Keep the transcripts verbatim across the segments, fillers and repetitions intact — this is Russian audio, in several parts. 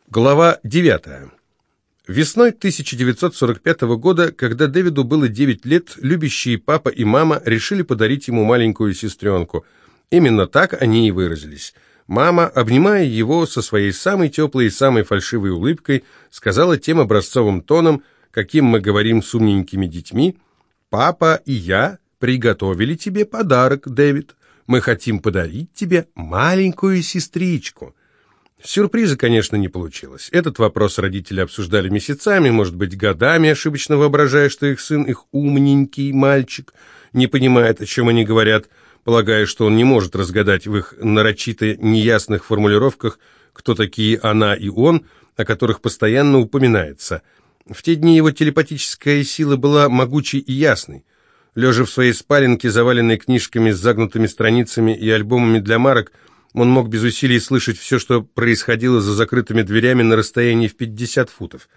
Глава девятая. Весной тысяча девятьсот сорок пятого года, когда Дэвиду было девять лет, любящие папа и мама решили подарить ему маленькую сестренку. Именно так они и выразились. Мама, обнимая его со своей самой теплой и самой фальшивой улыбкой, сказала тем образцовым тоном, каким мы говорим с умненькими детьми: «Папа и я приготовили тебе подарок, Дэвид. Мы хотим подарить тебе маленькую сестричку». Сюрприза, конечно, не получилось. Этот вопрос родители обсуждали месяцами, может быть, годами, ошибочно воображая, что их сын, их умненький мальчик, не понимает, о чем они говорят, полагая, что он не может разгадать в их нарочито неясных формулировках, кто такие она и он, о которых постоянно упоминается. В те дни его телепатическая сила была могучей и ясной. Лежа в своей спаленке, заваленной книжками с загнутыми страницами и альбомами для марок, он мог без усилий слышать все, что происходило за закрытыми дверями на расстоянии в пятьдесят футов.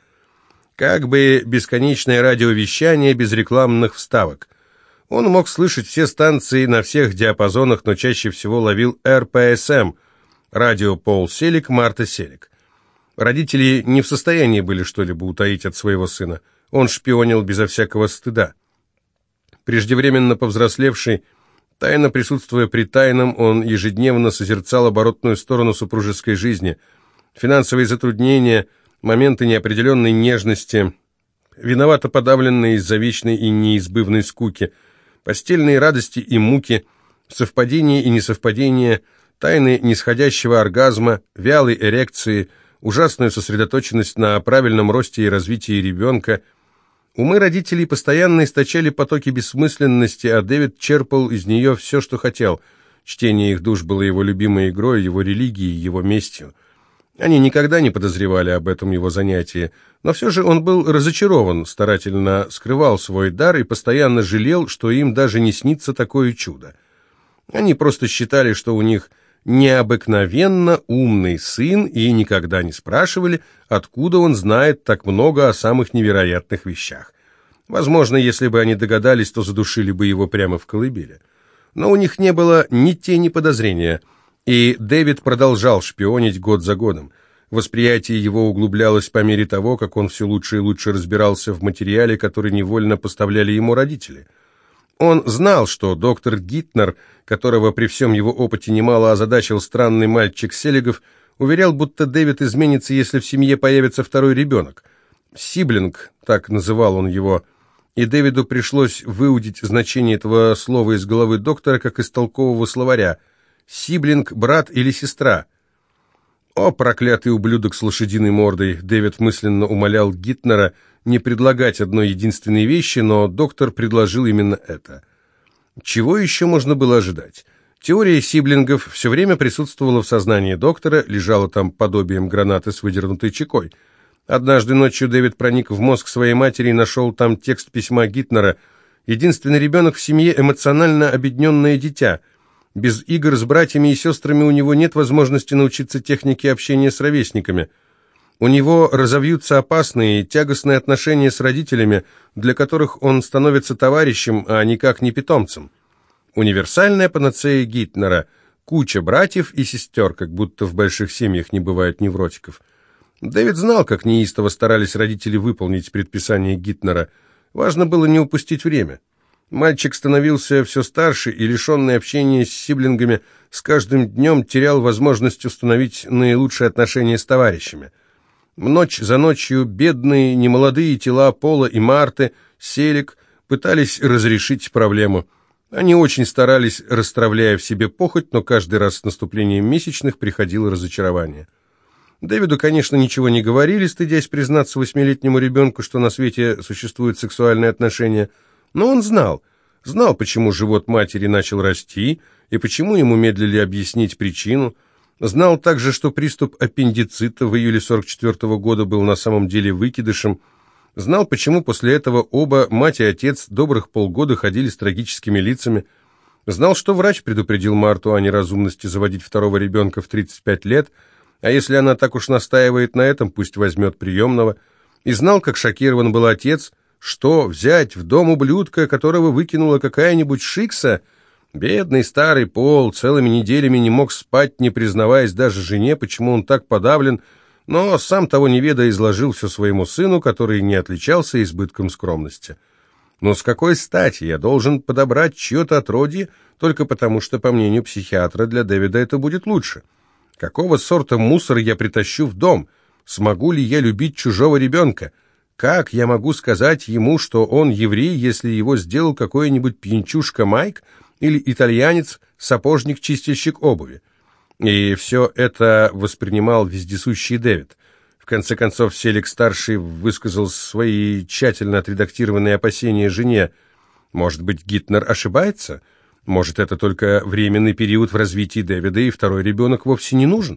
Как бы бесконечное радиовещание без рекламных вставок. Он мог слышать все станции на всех диапазонах, но чаще всего ловил эр пэ эс эм, радио Пол Селик, Марта Селик. Родители не в состоянии были что-либо утаить от своего сына. Он шпионил безо всякого стыда. Преждевременно повзрослевший, тайно присутствуя при тайном, он ежедневно созерцал оборотную сторону супружеской жизни, финансовые затруднения, моменты неопределенной нежности, виновато подавленные из-за вечной и неизбывной скуки, постельные радости и муки, совпадения и несовпадения, тайны нисходящего оргазма, вялой эрекции, ужасную сосредоточенность на правильном росте и развитии ребенка. Умы родителей постоянно источали потоки бессмысленности, а Дэвид черпал из нее все, что хотел. Чтение их душ было его любимой игрой, его религией, его местью. Они никогда не подозревали об этом его занятии, но все же он был разочарован, старательно скрывал свой дар и постоянно жалел, что им даже не снится такое чудо. Они просто считали, что у них необыкновенно умный сын, и никогда не спрашивали, откуда он знает так много о самых невероятных вещах. Возможно, если бы они догадались, то задушили бы его прямо в колыбели. Но у них не было ни тени подозрения, и Дэвид продолжал шпионить год за годом. Восприятие его углублялось по мере того, как он все лучше и лучше разбирался в материале, который невольно поставляли ему родители. Он знал, что доктор Гитнер, которого при всем его опыте немало озадачил странный мальчик Селигов, уверял, будто Дэвид изменится, если в семье появится второй ребенок. «Сиблинг», так называл он его, и Дэвиду пришлось выудить значение этого слова из головы доктора, как из толкового словаря. «Сиблинг, брат или сестра». «О, проклятый ублюдок с лошадиной мордой!» Дэвид мысленно умолял Гитнера не предлагать одной единственной вещи, но доктор предложил именно это. Чего еще можно было ожидать? Теория сиблингов все время присутствовала в сознании доктора, лежала там подобием гранаты с выдернутой чекой. Однажды ночью Дэвид проник в мозг своей матери и нашел там текст письма Гитнера. Единственный ребенок в семье — эмоционально обедненное дитя. Без игр с братьями и сестрами у него нет возможности научиться технике общения с ровесниками. У него разовьются опасные и тягостные отношения с родителями, для которых он становится товарищем, а никак не питомцем. Универсальная панацея Гитнера – куча братьев и сестер, как будто в больших семьях не бывает невротиков. Дэвид знал, как неистово старались родители выполнить предписание Гитнера. Важно было не упустить время. Мальчик становился все старше и, лишенный общения с сиблингами, с каждым днем терял возможность установить наилучшие отношения с товарищами. Ночь за ночью бедные, немолодые тела Пола и Марты, Селик, пытались разрешить проблему. Они очень старались, расстравляя в себе похоть, но каждый раз с наступлением месячных приходило разочарование. Дэвиду, конечно, ничего не говорили, стыдясь признаться восьмилетнему ребенку, что на свете существуют сексуальные отношения, но он знал, знал, почему живот матери начал расти и почему ему медлили объяснить причину. Знал также, что приступ аппендицита в июле сорок четвёртого года был на самом деле выкидышем. Знал, почему после этого оба, мать и отец, добрых полгода ходили с трагическими лицами. Знал, что врач предупредил Марту о неразумности заводить второго ребенка в тридцать пять лет, а если она так уж настаивает на этом, пусть возьмет приемного. И знал, как шокирован был отец, что взять в дом ублюдка, которого выкинула какая-нибудь шикса. Бедный старый Пол целыми неделями не мог спать, не признаваясь даже жене, почему он так подавлен, но сам того не ведая изложил все своему сыну, который не отличался избытком скромности. Но с какой стати я должен подобрать чье-то отродье, только потому что, по мнению психиатра, для Дэвида это будет лучше? Какого сорта мусор я притащу в дом? Смогу ли я любить чужого ребенка? Как я могу сказать ему, что он еврей, если его сделал какой-нибудь пьянчушка Майк или итальянец, сапожник-чистильщик обуви? И все это воспринимал вездесущий Дэвид. В конце концов, Селик-старший высказал свои тщательно отредактированные опасения жене. Может быть, Гитлер ошибается? Может, это только временный период в развитии Дэвида, и второй ребенок вовсе не нужен?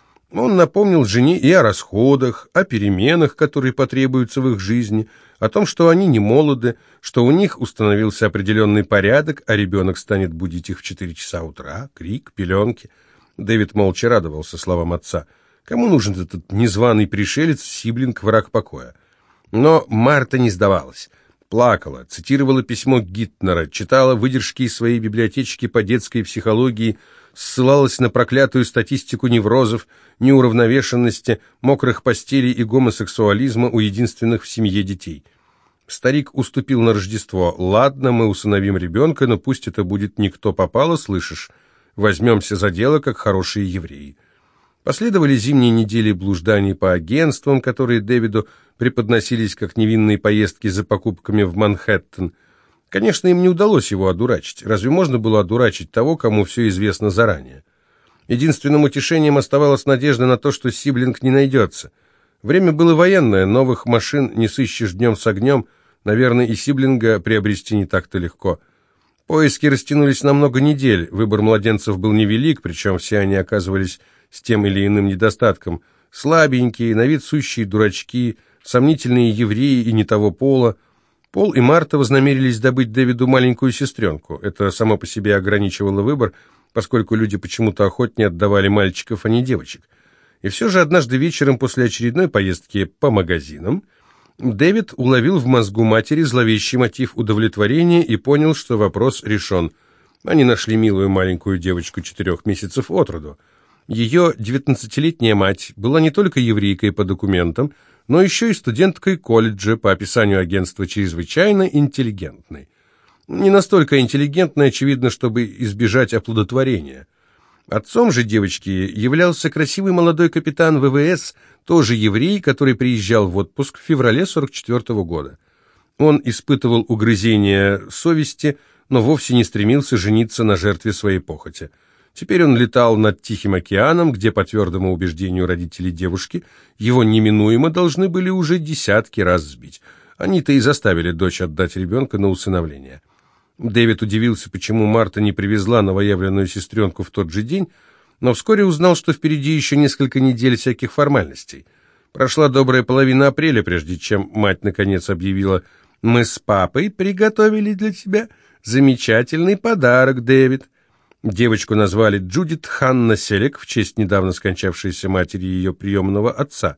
Он напомнил жене и о расходах, о переменах, которые потребуются в их жизни, о том, что они не молоды, что у них установился определенный порядок, а ребенок станет будить их в четыре часа утра, крик, пеленки. Дэвид молча радовался словам отца. Кому нужен этот незваный пришелец, сиблинг, враг покоя? Но Марта не сдавалась. Плакала, цитировала письмо Гитлера, читала выдержки из своей библиотечки по детской психологии, ссылалась на проклятую статистику неврозов, неуравновешенности, мокрых постелей и гомосексуализма у единственных в семье детей. Старик уступил на Рождество. «Ладно, мы усыновим ребенка, но пусть это будет не кто попало, слышишь? Возьмемся за дело, как хорошие евреи». Последовали зимние недели блужданий по агентствам, которые Дэвиду преподносились как невинные поездки за покупками в Манхэттен. Конечно, им не удалось его одурачить. Разве можно было одурачить того, кому все известно заранее? Единственным утешением оставалась надежда на то, что сиблинг не найдется. Время было военное, новых машин не сыщешь днем с огнем, наверное, и сиблинга приобрести не так-то легко. Поиски растянулись на много недель, выбор младенцев был невелик, причем все они оказывались с тем или иным недостатком. Слабенькие, на вид сущие дурачки, сомнительные евреи и не того пола. Пол и Марта вознамерились добыть Дэвиду маленькую сестренку. Это само по себе ограничивало выбор, поскольку люди почему-то охотнее отдавали мальчиков, а не девочек. И все же однажды вечером после очередной поездки по магазинам Дэвид уловил в мозгу матери зловещий мотив удовлетворения и понял, что вопрос решен. Они нашли милую маленькую девочку четырех месяцев от роду. Ее девятнадцатилетняя мать была не только еврейкой по документам, но еще и студенткой колледжа, по описанию агентства чрезвычайно интеллигентной. Не настолько интеллигентной, очевидно, чтобы избежать оплодотворения. Отцом же девочки являлся красивый молодой капитан ВВС, тоже еврей, который приезжал в отпуск в феврале сорок четвёртого года. Он испытывал угрызения совести, но вовсе не стремился жениться на жертве своей похоти. Теперь он летал над Тихим океаном, где, по твердому убеждению родителей девушки, его неминуемо должны были уже десятки раз сбить. Они-то и заставили дочь отдать ребенка на усыновление. Дэвид удивился, почему Марта не привезла новоявленную сестренку в тот же день, но вскоре узнал, что впереди еще несколько недель всяких формальностей. Прошла добрая половина апреля, прежде чем мать наконец объявила: «Мы с папой приготовили для тебя замечательный подарок, Дэвид». Девочку назвали Джудит Ханна Селик в честь недавно скончавшейся матери ее приемного отца.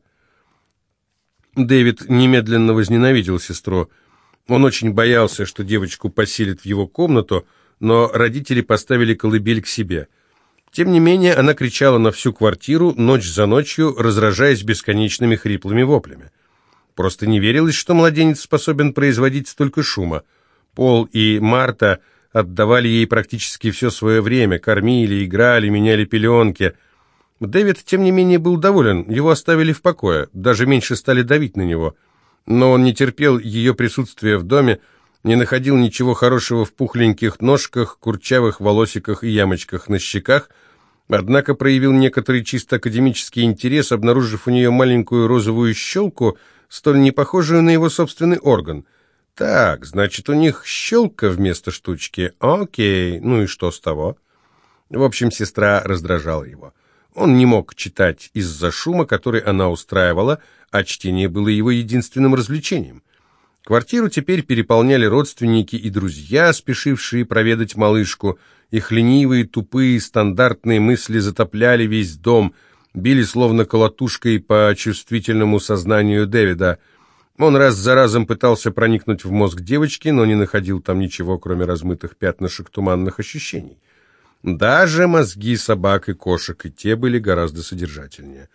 Дэвид немедленно возненавидел сестру. Он очень боялся, что девочку поселят в его комнату, но родители поставили колыбель к себе. Тем не менее, она кричала на всю квартиру, ночь за ночью, разражаясь бесконечными хриплыми воплями. Просто не верилось, что младенец способен производить столько шума. Пол и Марта отдавали ей практически все свое время, кормили, играли, меняли пеленки. Дэвид, тем не менее, был доволен, его оставили в покое, даже меньше стали давить на него. Но он не терпел ее присутствия в доме, не находил ничего хорошего в пухленьких ножках, курчавых волосиках и ямочках на щеках, однако проявил некоторый чисто академический интерес, обнаружив у нее маленькую розовую щелку, столь не похожую на его собственный орган. Так, значит, у них щелка вместо штучки. Окей, ну и что с того? В общем, сестра раздражала его. Он не мог читать из-за шума, который она устраивала, а чтение было его единственным развлечением. Квартиру теперь переполняли родственники и друзья, спешившие проведать малышку. Их ленивые, тупые, стандартные мысли затопляли весь дом, били словно колотушкой по чувствительному сознанию Дэвида. Он раз за разом пытался проникнуть в мозг девочки, но не находил там ничего, кроме размытых пятнышек туманных ощущений. Даже мозги собак и кошек, и те были гораздо содержательнее.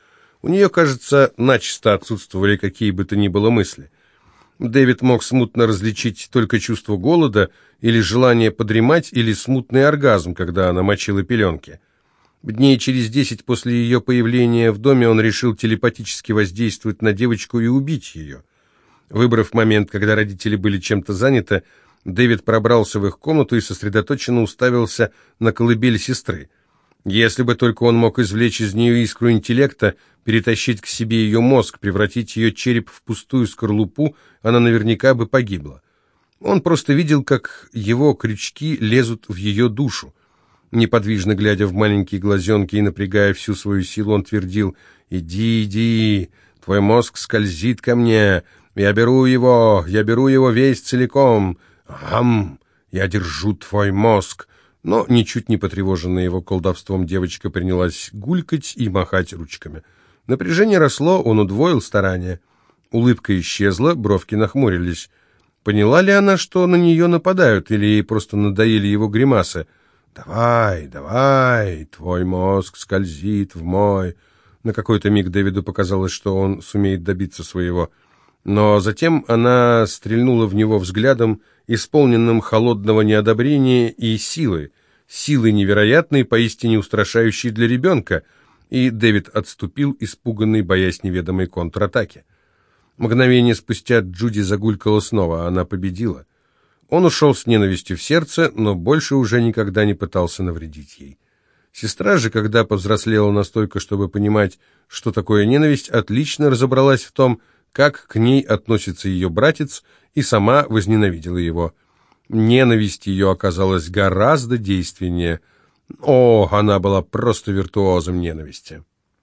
У нее, кажется, начисто отсутствовали какие бы то ни было мысли. Дэвид мог смутно различить только чувство голода или желание подремать, или смутный оргазм, когда она мочила пеленки. Дней через десять после ее появления в доме он решил телепатически воздействовать на девочку и убить ее. Выбрав момент, когда родители были чем-то заняты, Дэвид пробрался в их комнату и сосредоточенно уставился на колыбель сестры. Если бы только он мог извлечь из нее искру интеллекта, перетащить к себе ее мозг, превратить ее череп в пустую скорлупу, она наверняка бы погибла. Он просто видел, как его крючки лезут в ее душу. Неподвижно глядя в маленькие глазенки и напрягая всю свою силу, он твердил: «Иди, иди, твой мозг скользит ко мне, я беру его, я беру его весь целиком, ам, я держу твой мозг». Но, ничуть не потревоженная его колдовством, девочка принялась гулькать и махать ручками. Напряжение росло, он удвоил старания. Улыбка исчезла, бровки нахмурились. Поняла ли она, что на нее нападают, или ей просто надоели его гримасы? «Давай, давай, твой мозг скользит в мой». На какой-то миг Дэвиду показалось, что он сумеет добиться своего. Но затем она стрельнула в него взглядом, исполненным холодного неодобрения и силы, силы невероятной, поистине устрашающей для ребенка, и Дэвид отступил, испуганный, боясь неведомой контратаки. Мгновение спустя Джуди загулькала снова, она победила. Он ушел с ненавистью в сердце, но больше уже никогда не пытался навредить ей. Сестра же, когда повзрослела настолько, чтобы понимать, что такое ненависть, отлично разобралась в том, как к ней относится ее братец, и сама возненавидела его. Ненависть ее оказалась гораздо действеннее. О, она была просто виртуозом ненависти.